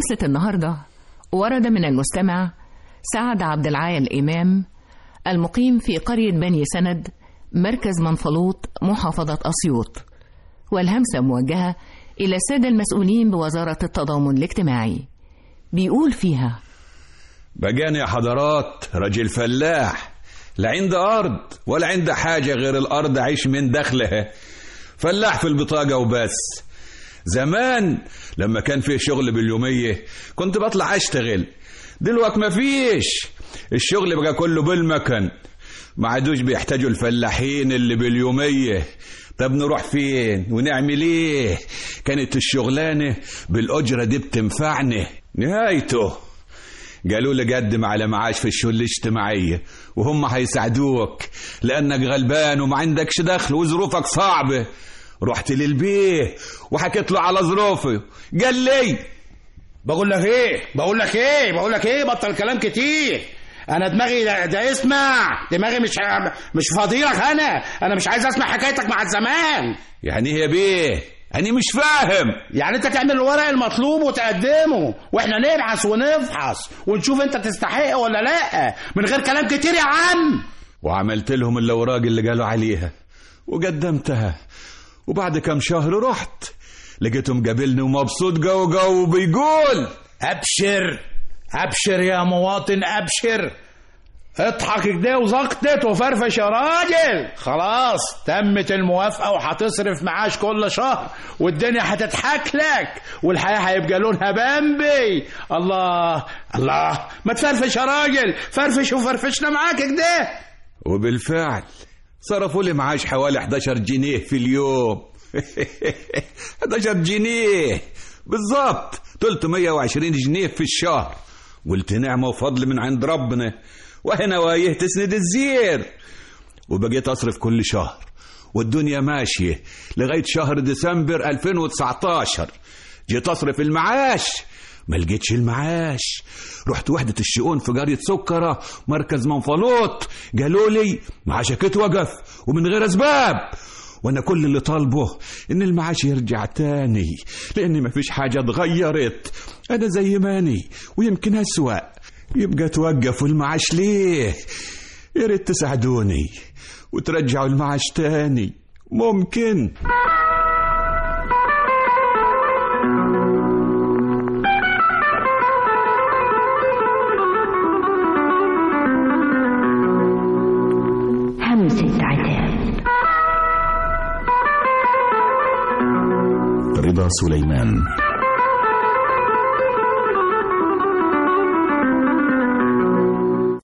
همسة النهاردة ورد من المستمع سعد عبد العال إمام المقيم في قرية بني سند مركز منفلوط محافظة أسيوط، والهمسة موجهة إلى السادة المسؤولين بوزارة التضامن الاجتماعي. بيقول فيها: بجاني يا حضرات راجل فلاح، لا عند أرض ولا عند حاجة غير الأرض عيش من دخلها، فلاح في البطاقة وبس. زمان لما كان فيه شغل باليومية كنت بطلع أشتغل، دلوقتي ما فيش، الشغل بقى كله بالمكن، ما عادوش بيحتاجوا الفلاحين اللي باليومية. طب نروح فين ونعمل ايه؟ كانت الشغلانة بالأجرة دي بتنفعني. نهايته قالوا لي قدم على معاش في الشؤون الاجتماعية وهم هيساعدوك لأنك غلبان وما عندكش دخل وظروفك صعبة. رحت للبيه وحكيت له على ظروفي، قال لي بقول لك ايه بطل كلام كتير. انا دماغي ده اسمع، دماغي مش فاضيلك. انا مش عايز اسمع حكايتك مع الزمان. يعني ايه يا بيه؟ أنا مش فاهم. يعني انت تعمل الورق المطلوب وتقدمه واحنا نبحث ونفحص ونشوف انت تستحق ولا لا، من غير كلام كتير يا عم. وعملت لهم الأوراق اللي قالوا عليها وقدمتها، وبعد كم شهر رحت لقيتهم قابلني ومبسوط جو بيقول: ابشر يا مواطن، ابشر، اضحك كده وزقطت وفرفش يا راجل. خلاص تمت الموافقة وهتصرف معاش كل شهر والدنيا هتضحك لك والحياة هيبقى لونها بامبي. الله ما تفرفش يا راجل، فرفش وفرفشنا معاك كده. وبالفعل صرفوا لي معاش حوالي 11 جنيه في اليوم. 11 جنيه بالضبط، 320 جنيه في الشهر. قلت نعمة وفضل من عند ربنا، وهنا وايه تسند الزير. وبقيت أصرف كل شهر والدنيا ماشية لغاية شهر ديسمبر 2019. جيت أصرف المعاش ما لقيتش المعاش. رحت وحدة الشؤون في قرية سكرة مركز منفلوط، قالوا لي معاشك اتوقف ومن غير أسباب، وانا كل اللي طالبه ان المعاش يرجع تاني لان مفيش حاجة اتغيرت، انا زي ماني ويمكن اسوأ. يبقى توقفوا المعاش ليه؟ يا ريت تساعدوني وترجعوا المعاش تاني، ممكن. همسة عتاب. رضا سليمان.